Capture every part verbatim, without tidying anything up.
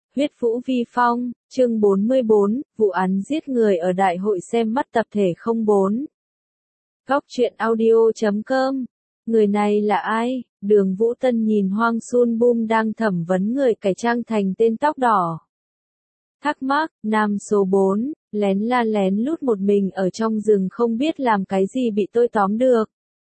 Huyết Vũ Vi Phong, chương bốn mươi bốn, vụ án giết người ở đại hội xem mắt tập thể không bốn. Góc truyện audio chấm com. Người này là ai? Đường Vũ Tân nhìn Hoang Sun Bum đang thẩm vấn người cải trang thành tên tóc đỏ. Thắc mắc, nam số bốn, lén la lén lút một mình ở trong rừng không biết làm cái gì bị tôi tóm được.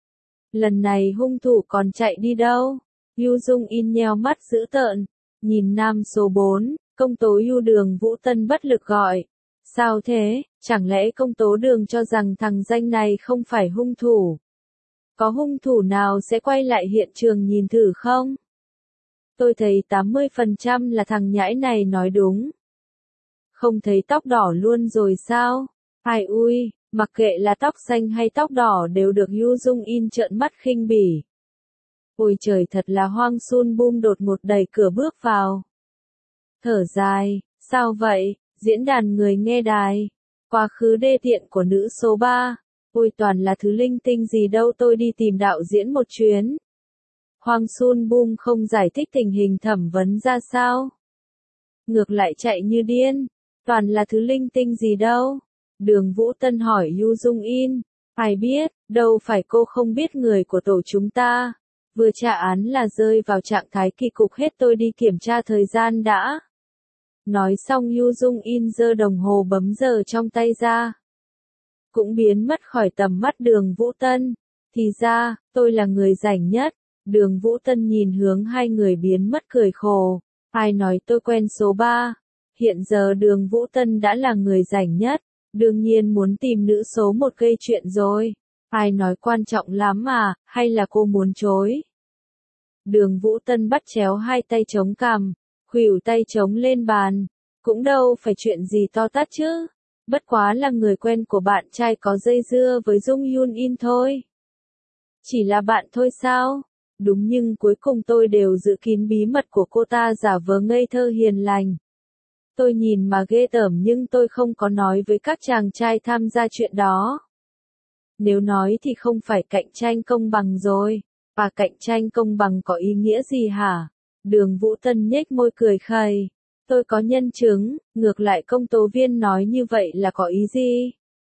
Lần này hung thủ còn chạy đi đâu? Yu Dung In nheo mắt dữ tợn, nhìn nam số bốn, công tố Yu Đường Vũ Tân bất lực gọi. Sao thế, chẳng lẽ công tố Đường cho rằng thằng danh này không phải hung thủ? Có hung thủ nào sẽ quay lại hiện trường nhìn thử không? Tôi thấy tám mươi phần trăm là thằng nhãi này nói đúng. Không thấy tóc đỏ luôn rồi sao? Ai ui, mặc kệ là tóc xanh hay tóc đỏ đều được Yu Dung In trợn mắt khinh bỉ. Ôi trời, thật là Hoang Sun Bum đột ngột đẩy cửa bước vào. Thở dài, sao vậy? Diễn đàn người nghe đài. Quá khứ đê tiện của nữ số ba. Ôi toàn là thứ linh tinh gì đâu, tôi đi tìm đạo diễn một chuyến. Hoang Sun Bum không giải thích tình hình thẩm vấn ra sao. Ngược lại chạy như điên. Toàn là thứ linh tinh gì đâu. Đường Vũ Tân hỏi Yu Dung In. Ai biết, đâu phải cô không biết người của tổ chúng ta. Vừa trả án là rơi vào trạng thái kỳ cục hết, tôi đi kiểm tra thời gian đã. Nói xong Yu Dung In giơ đồng hồ bấm giờ trong tay ra. Cũng biến mất khỏi tầm mắt Đường Vũ Tân. Thì ra, tôi là người rảnh nhất. Đường Vũ Tân nhìn hướng hai người biến mất cười khổ. Ai nói tôi quen số ba? Hiện giờ Đường Vũ Tân đã là người rảnh nhất. Đương nhiên muốn tìm nữ số một gây chuyện rồi. Ai nói quan trọng lắm mà, hay là cô muốn chối? Đường Vũ Tân bắt chéo hai tay chống cằm, khuỷu tay chống lên bàn. Cũng đâu phải chuyện gì to tát chứ. Bất quá là người quen của bạn trai có dây dưa với Dung Yun In thôi. Chỉ là bạn thôi sao? Đúng, nhưng cuối cùng tôi đều giữ kín bí mật của cô ta, giả vờ ngây thơ hiền lành. Tôi nhìn mà ghê tởm nhưng tôi không có nói với các chàng trai tham gia chuyện đó. Nếu nói thì không phải cạnh tranh công bằng rồi. Và cạnh tranh công bằng có ý nghĩa gì hả? Đường Vũ Tân nhếch môi cười khẩy. Tôi có nhân chứng, ngược lại công tố viên nói như vậy là có ý gì?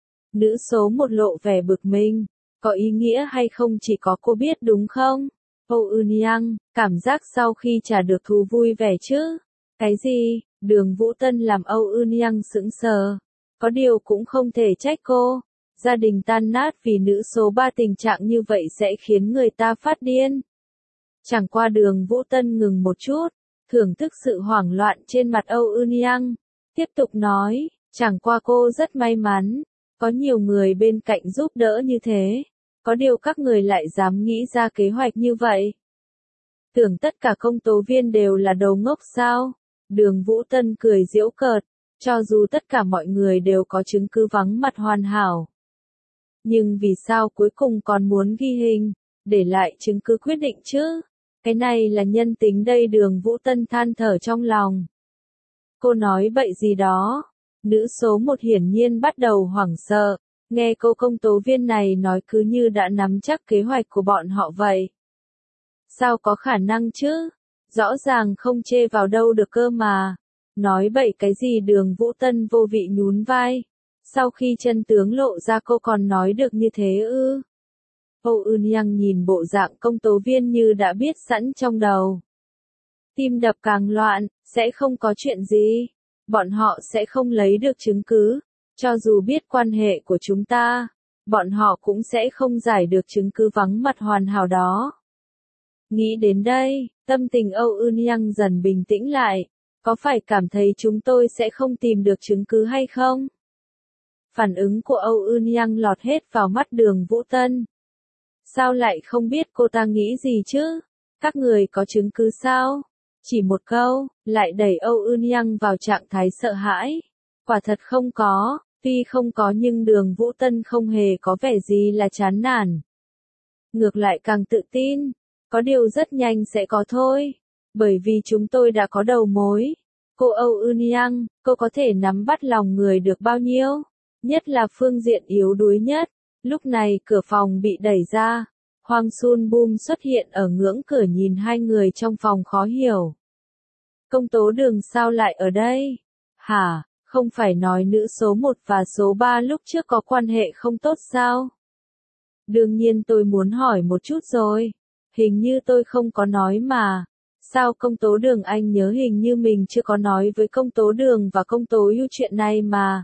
Nữ số một lộ vẻ bực mình. Có ý nghĩa hay không chỉ có cô biết đúng không? Âu Eun Yang, cảm giác sau khi trả được thú vui vẻ chứ? Cái gì? Đường Vũ Tân làm Âu Eun Yang sững sờ. Có điều cũng không thể trách cô. Gia đình tan nát vì nữ số ba, tình trạng như vậy sẽ khiến người ta phát điên. Chẳng qua Đường Vũ Tân ngừng một chút, thưởng thức sự hoảng loạn trên mặt Âu Eun Yang. Tiếp tục nói, chẳng qua cô rất may mắn. Có nhiều người bên cạnh giúp đỡ như thế. Có điều các người lại dám nghĩ ra kế hoạch như vậy. Tưởng tất cả công tố viên đều là đồ ngốc sao? Đường Vũ Tân cười giễu cợt. Cho dù tất cả mọi người đều có chứng cứ vắng mặt hoàn hảo. Nhưng vì sao cuối cùng còn muốn ghi hình, để lại chứng cứ quyết định chứ? Cái này là nhân tính đây, Đường Vũ Tân than thở trong lòng. Cô nói bậy gì đó? Nữ số một hiển nhiên bắt đầu hoảng sợ, nghe cô công tố viên này nói cứ như đã nắm chắc kế hoạch của bọn họ vậy. Sao có khả năng chứ? Rõ ràng không chê vào đâu được cơ mà. Nói bậy cái gì? Đường Vũ Tân vô vị nhún vai. Sau khi chân tướng lộ ra cô còn nói được như thế ư? Âu Eun Yang nhìn bộ dạng công tố viên như đã biết sẵn trong đầu. Tim đập càng loạn, sẽ không có chuyện gì. Bọn họ sẽ không lấy được chứng cứ. Cho dù biết quan hệ của chúng ta, bọn họ cũng sẽ không giải được chứng cứ vắng mặt hoàn hảo đó. Nghĩ đến đây, tâm tình Âu Eun Yang dần bình tĩnh lại. Có phải cảm thấy chúng tôi sẽ không tìm được chứng cứ hay không? Phản ứng của Âu Eun Yang lọt hết vào mắt Đường Vũ Tân. Sao lại không biết cô ta nghĩ gì chứ? Các người có chứng cứ sao? Chỉ một câu, lại đẩy Âu Eun Yang vào trạng thái sợ hãi. Quả thật không có, tuy không có nhưng Đường Vũ Tân không hề có vẻ gì là chán nản. Ngược lại càng tự tin, có điều rất nhanh sẽ có thôi. Bởi vì chúng tôi đã có đầu mối. Cô Âu Eun Yang, cô có thể nắm bắt lòng người được bao nhiêu? Nhất là phương diện yếu đuối nhất. Lúc này cửa phòng bị đẩy ra. Hoang Sun Bum xuất hiện ở ngưỡng cửa nhìn hai người trong phòng khó hiểu. Công tố đường sao lại ở đây? Hả, không phải nói nữ số một và số ba lúc trước có quan hệ không tốt sao? Đương nhiên tôi muốn hỏi một chút rồi. Hình như tôi không có nói mà. Sao công tố đường anh nhớ hình như mình chưa có nói với công tố đường và công tố ưu chuyện này mà.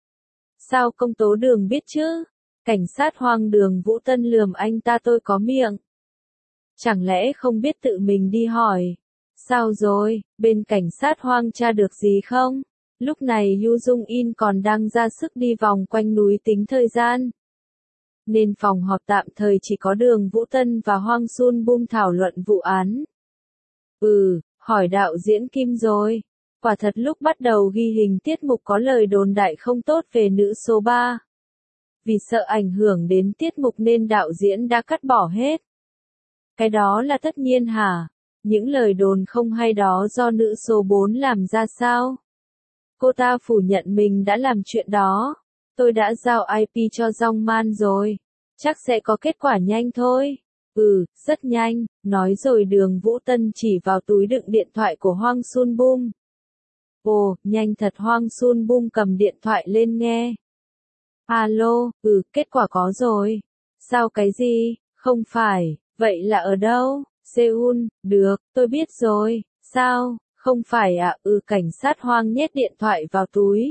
Sao công tố đường biết chứ? Cảnh sát Hoang Đường Vũ Tân lườm anh ta tôi có miệng. Chẳng lẽ không biết tự mình đi hỏi? Sao rồi, bên cảnh sát Hoang tra được gì không? Lúc này Yu Dung In còn đang ra sức đi vòng quanh núi tính thời gian. Nên phòng họp tạm thời chỉ có Đường Vũ Tân và Hoang Sun Bum thảo luận vụ án. Ừ, hỏi đạo diễn Kim rồi. Quả thật lúc bắt đầu ghi hình tiết mục có lời đồn đại không tốt về nữ số ba. Vì sợ ảnh hưởng đến tiết mục nên đạo diễn đã cắt bỏ hết. Cái đó là tất nhiên hả? Những lời đồn không hay đó do nữ số bốn làm ra sao? Cô ta phủ nhận mình đã làm chuyện đó. Tôi đã giao i pê cho Jong Man rồi. Chắc sẽ có kết quả nhanh thôi. Ừ, rất nhanh, nói rồi Đường Vũ Tân chỉ vào túi đựng điện thoại của Hoang Sun Bum. Ồ, nhanh thật. Hoang Sun Bum cầm điện thoại lên nghe. Alo, ừ, kết quả có rồi. Sao cái gì? Không phải, vậy là ở đâu? Seoul, được, tôi biết rồi. Sao? Không phải à? Ừ, cảnh sát Hoang nhét điện thoại vào túi.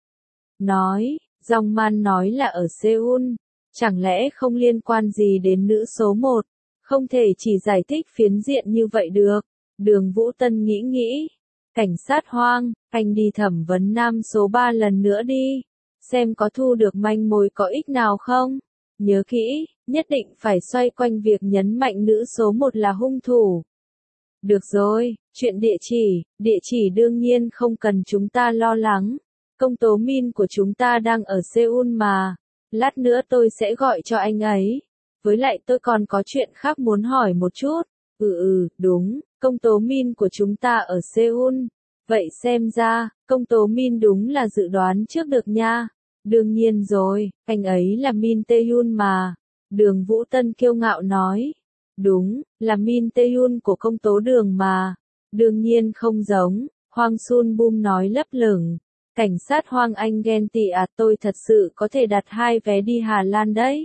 Nói, Jong Man nói là ở Seoul. Chẳng lẽ không liên quan gì đến nữ số một? Không thể chỉ giải thích phiến diện như vậy được. Đường Vũ Tân nghĩ nghĩ. Cảnh sát Hoang, anh đi thẩm vấn nam số ba lần nữa đi. Xem có thu được manh mối có ích nào không? Nhớ kỹ, nhất định phải xoay quanh việc nhấn mạnh nữ số một là hung thủ. Được rồi, chuyện địa chỉ, địa chỉ đương nhiên không cần chúng ta lo lắng. Công tố Min của chúng ta đang ở Seoul mà. Lát nữa tôi sẽ gọi cho anh ấy. Với lại tôi còn có chuyện khác muốn hỏi một chút. Ừ ừ, đúng, công tố Min của chúng ta ở Seoul. Vậy xem ra, công tố Min đúng là dự đoán trước được nha. Đương nhiên rồi, anh ấy là Min Tae-hyun mà. Đường Vũ Tân kiêu ngạo nói. Đúng, là Min Tae-hyun của công tố đường mà. Đương nhiên không giống, Hoang Sun Bum nói lấp lửng. Cảnh sát Hoang anh ghen tị à, tôi thật sự có thể đặt hai vé đi Hà Lan đấy.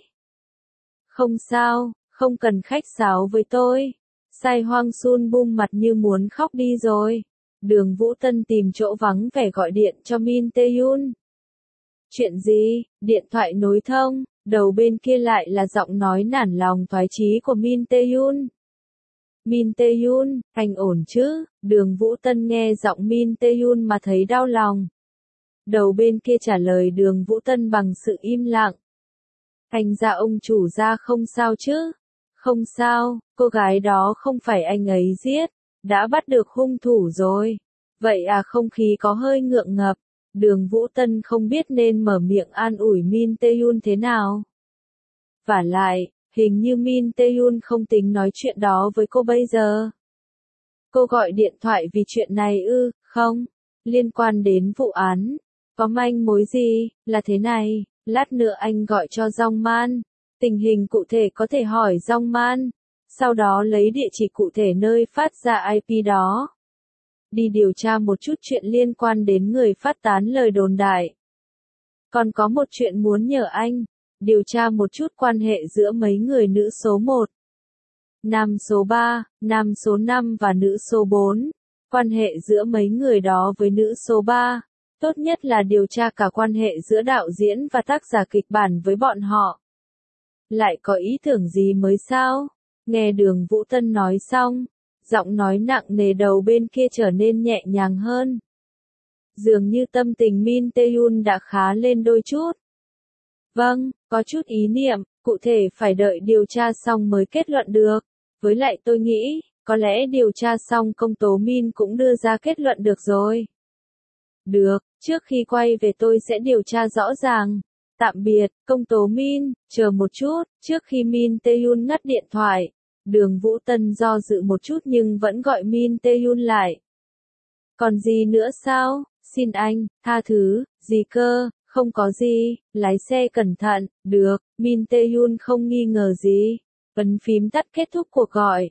Không sao, không cần khách sáo với tôi. Sai Hoang Sun Bum mặt như muốn khóc đi rồi. Đường Vũ Tân tìm chỗ vắng vẻ gọi điện cho Min Tae-hyun. Chuyện gì? Điện thoại nối thông, đầu bên kia lại là giọng nói nản lòng thoái chí của Min Tae-hyun. Min Tae-hyun, anh ổn chứ? Đường Vũ Tân nghe giọng Min Tae-hyun mà thấy đau lòng. Đầu bên kia trả lời Đường Vũ Tân bằng sự im lặng. Anh ra ông chủ ra không sao chứ? Không sao, cô gái đó không phải anh ấy giết, đã bắt được hung thủ rồi. Vậy à, không khí có hơi ngượng ngập. Đường Vũ Tân không biết nên mở miệng an ủi Min Tae-hyun thế nào. Vả lại, hình như Min Tae-hyun không tính nói chuyện đó với cô bây giờ. Cô gọi điện thoại vì chuyện này ư? Không, liên quan đến vụ án. Có manh mối gì? Là thế này, lát nữa anh gọi cho Jong Man. Tình hình cụ thể có thể hỏi Jong Man. Sau đó lấy địa chỉ cụ thể nơi phát ra i pê đó. Đi điều tra một chút chuyện liên quan đến người phát tán lời đồn đại. Còn có một chuyện muốn nhờ anh. Điều tra một chút quan hệ giữa mấy người nữ số một. Nam số ba, nam số năm và nữ số bốn. Quan hệ giữa mấy người đó với nữ số ba. Tốt nhất là điều tra cả quan hệ giữa đạo diễn và tác giả kịch bản với bọn họ. Lại có ý tưởng gì mới sao? Nghe Đường Vũ Tân nói xong, giọng nói nặng nề đầu bên kia trở nên nhẹ nhàng hơn. Dường như tâm tình Min Tae-hyun đã khá lên đôi chút. Vâng, có chút ý niệm, cụ thể phải đợi điều tra xong mới kết luận được. Với lại tôi nghĩ, có lẽ điều tra xong công tố Min cũng đưa ra kết luận được rồi. Được, trước khi quay về tôi sẽ điều tra rõ ràng. Tạm biệt, công tố Min, chờ một chút, trước khi Min Tae-hyun ngắt điện thoại. Đường Vũ Tân do dự một chút nhưng vẫn gọi Min Tae-hyun lại. Còn gì nữa sao? Xin anh, tha thứ, gì cơ, không có gì, lái xe cẩn thận, được, Min Tae-hyun không nghi ngờ gì. Ấn phím tắt kết thúc cuộc gọi.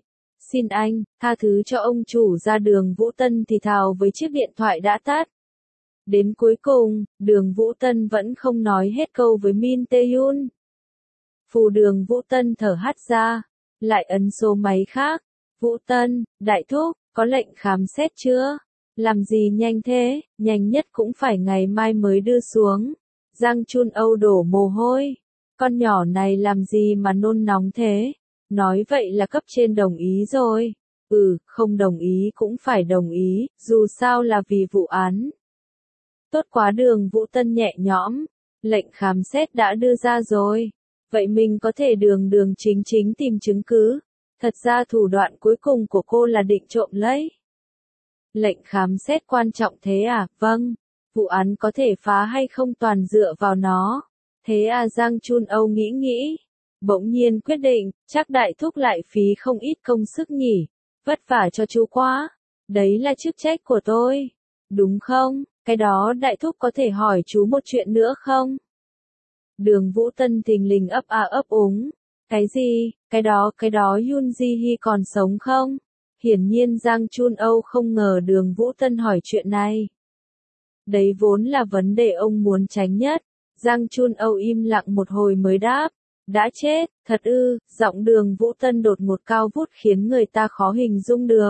Xin anh, tha thứ cho ông chủ ra. Đường Vũ Tân thì thào với chiếc điện thoại đã tắt. Đến cuối cùng, đường Vũ Tân vẫn không nói hết câu với Min Tae-yun. Phù đường Vũ Tân thở hắt ra, lại ấn số máy khác. Vũ Tân, đại thúc, có lệnh khám xét chưa? Làm gì nhanh thế, nhanh nhất cũng phải ngày mai mới đưa xuống. Giang Chun Âu đổ mồ hôi. Con nhỏ này làm gì mà nôn nóng thế? Nói vậy là cấp trên đồng ý rồi. Ừ, không đồng ý cũng phải đồng ý, dù sao là vì vụ án. Tốt quá. Đường Vũ Tân nhẹ nhõm. Lệnh khám xét đã đưa ra rồi. Vậy mình có thể đường đường chính chính tìm chứng cứ. Thật ra thủ đoạn cuối cùng của cô là định trộm lấy. Lệnh khám xét quan trọng thế à? Vâng. Vụ án có thể phá hay không toàn dựa vào nó. Thế à? Giang Chun Âu nghĩ nghĩ. Bỗng nhiên quyết định, chắc đại thúc lại phí không ít công sức nhỉ. Vất vả cho chú quá. Đấy là chức trách của tôi. Đúng không? Cái đó đại thúc có thể hỏi chú một chuyện nữa không? Đường Vũ Tân thình lình ấp a ấp úng. Cái gì? Cái đó, cái đó Yoon Ji Hee còn sống không? Hiển nhiên Giang Chun Âu không ngờ đường Vũ Tân hỏi chuyện này. Đấy vốn là vấn đề ông muốn tránh nhất. Giang Chun Âu im lặng một hồi mới đáp. Đã chết, thật ư? Giọng đường Vũ Tân đột ngột cao vút khiến người ta khó hình dung được.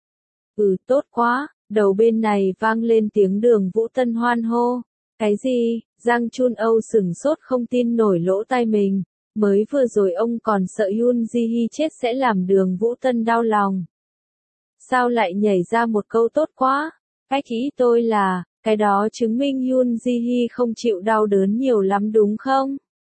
Ừ, tốt quá. Đầu bên này vang lên tiếng đường Vũ Tân hoan hô. Cái gì? Giang Chun Âu sửng sốt không tin nổi lỗ tai mình. Mới vừa rồi ông còn sợ Yoon Ji Hee chết sẽ làm đường Vũ Tân đau lòng. Sao lại nhảy ra một câu tốt quá? Cách ý tôi là, cái đó chứng minh Yoon Ji Hee không chịu đau đớn nhiều lắm đúng không?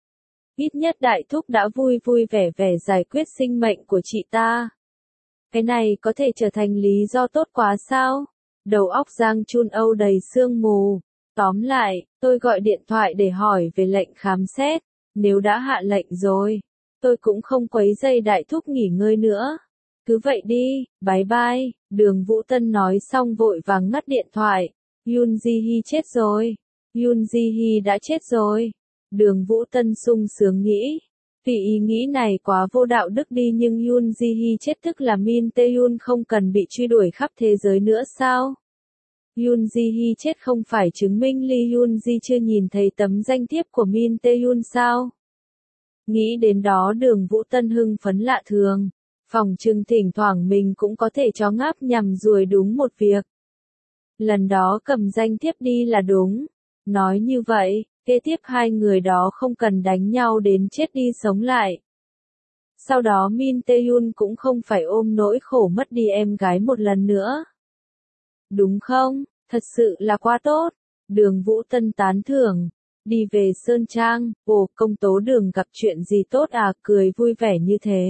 Ít nhất đại thúc đã vui vui vẻ vẻ giải quyết sinh mệnh của chị ta. Cái này có thể trở thành lý do tốt quá sao? Đầu óc Giang Chun Âu đầy sương mù. Tóm lại, tôi gọi điện thoại để hỏi về lệnh khám xét. Nếu đã hạ lệnh rồi, tôi cũng không quấy rầy đại thúc nghỉ ngơi nữa. Cứ vậy đi, bye bye. Đường Vũ Tân nói xong vội vàng ngắt điện thoại. Yoon Ji Hee chết rồi. Yoon Ji Hee đã chết rồi. Đường Vũ Tân sung sướng nghĩ. Vì ý nghĩ này quá vô đạo đức đi, nhưng Yoon Ji Hee chết tức là Min Tae-yun không cần bị truy đuổi khắp thế giới nữa sao? Yoon Ji Hee chết không phải chứng minh Lee Yoon Ji chưa nhìn thấy tấm danh thiếp của Min Tae-yun sao? Nghĩ đến đó đường Vũ Tân hưng phấn lạ thường. Phòng trừng thỉnh thoảng mình cũng có thể chó ngáp nhằm ruồi đúng một việc. Lần đó cầm danh thiếp đi là đúng. Nói như vậy, kế tiếp hai người đó không cần đánh nhau đến chết đi sống lại. Sau đó Min Tae-yun cũng không phải ôm nỗi khổ mất đi em gái một lần nữa. Đúng không? Thật sự là quá tốt. Đường Vũ Tân tán thưởng. Đi về Sơn Trang, ồ, công tố Đường gặp chuyện gì tốt à, cười vui vẻ như thế.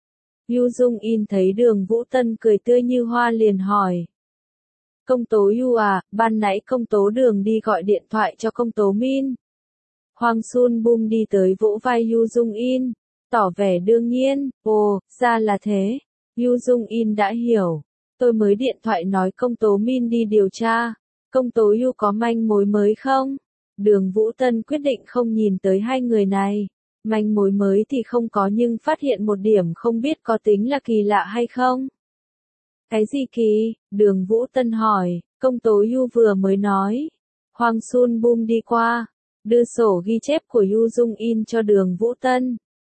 Yu Dung In thấy đường Vũ Tân cười tươi như hoa liền hỏi. Công tố Yu à, ban nãy công tố Đường đi gọi điện thoại cho công tố Min. Hoàng Sun Bum đi tới vỗ vai Yu Dung In, tỏ vẻ đương nhiên, ồ, ra là thế. Yu Dung In đã hiểu. Tôi mới điện thoại nói công tố Min đi điều tra. Công tố Yu có manh mối mới không? Đường Vũ Tân quyết định không nhìn tới hai người này. Manh mối mới thì không có nhưng phát hiện một điểm không biết có tính là kỳ lạ hay không? Cái gì kỳ? Đường Vũ Tân hỏi. Công tố Yu vừa mới nói. Hoàng Sun Bum đi qua, đưa sổ ghi chép của Yu Dung In cho đường Vũ Tân.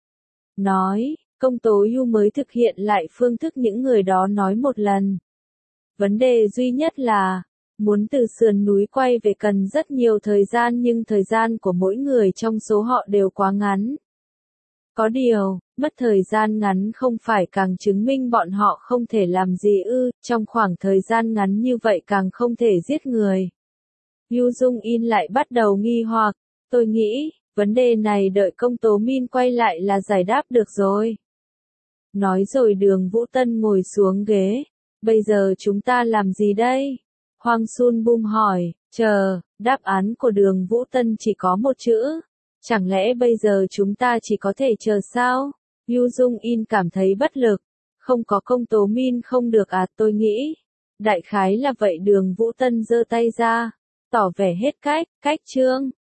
Nói, công tố Yu mới thực hiện lại phương thức những người đó nói một lần. Vấn đề duy nhất là, muốn từ sườn núi quay về cần rất nhiều thời gian nhưng thời gian của mỗi người trong số họ đều quá ngắn. Có điều, mất thời gian ngắn không phải càng chứng minh bọn họ không thể làm gì ư, trong khoảng thời gian ngắn như vậy càng không thể giết người. Yu Dung In lại bắt đầu nghi hoặc, tôi nghĩ, vấn đề này đợi công tố Min quay lại là giải đáp được rồi. Nói rồi đường Vũ Tân ngồi xuống ghế, bây giờ chúng ta làm gì đây? Hoàng Sun Bum hỏi, chờ, đáp án của đường Vũ Tân chỉ có một chữ. Chẳng lẽ bây giờ chúng ta chỉ có thể chờ sao? Yu Dung In cảm thấy bất lực. Không có công tố Min không được à, tôi nghĩ. Đại khái là vậy. Đường Vũ Tân giơ tay ra, tỏ vẻ hết cách, cách chương.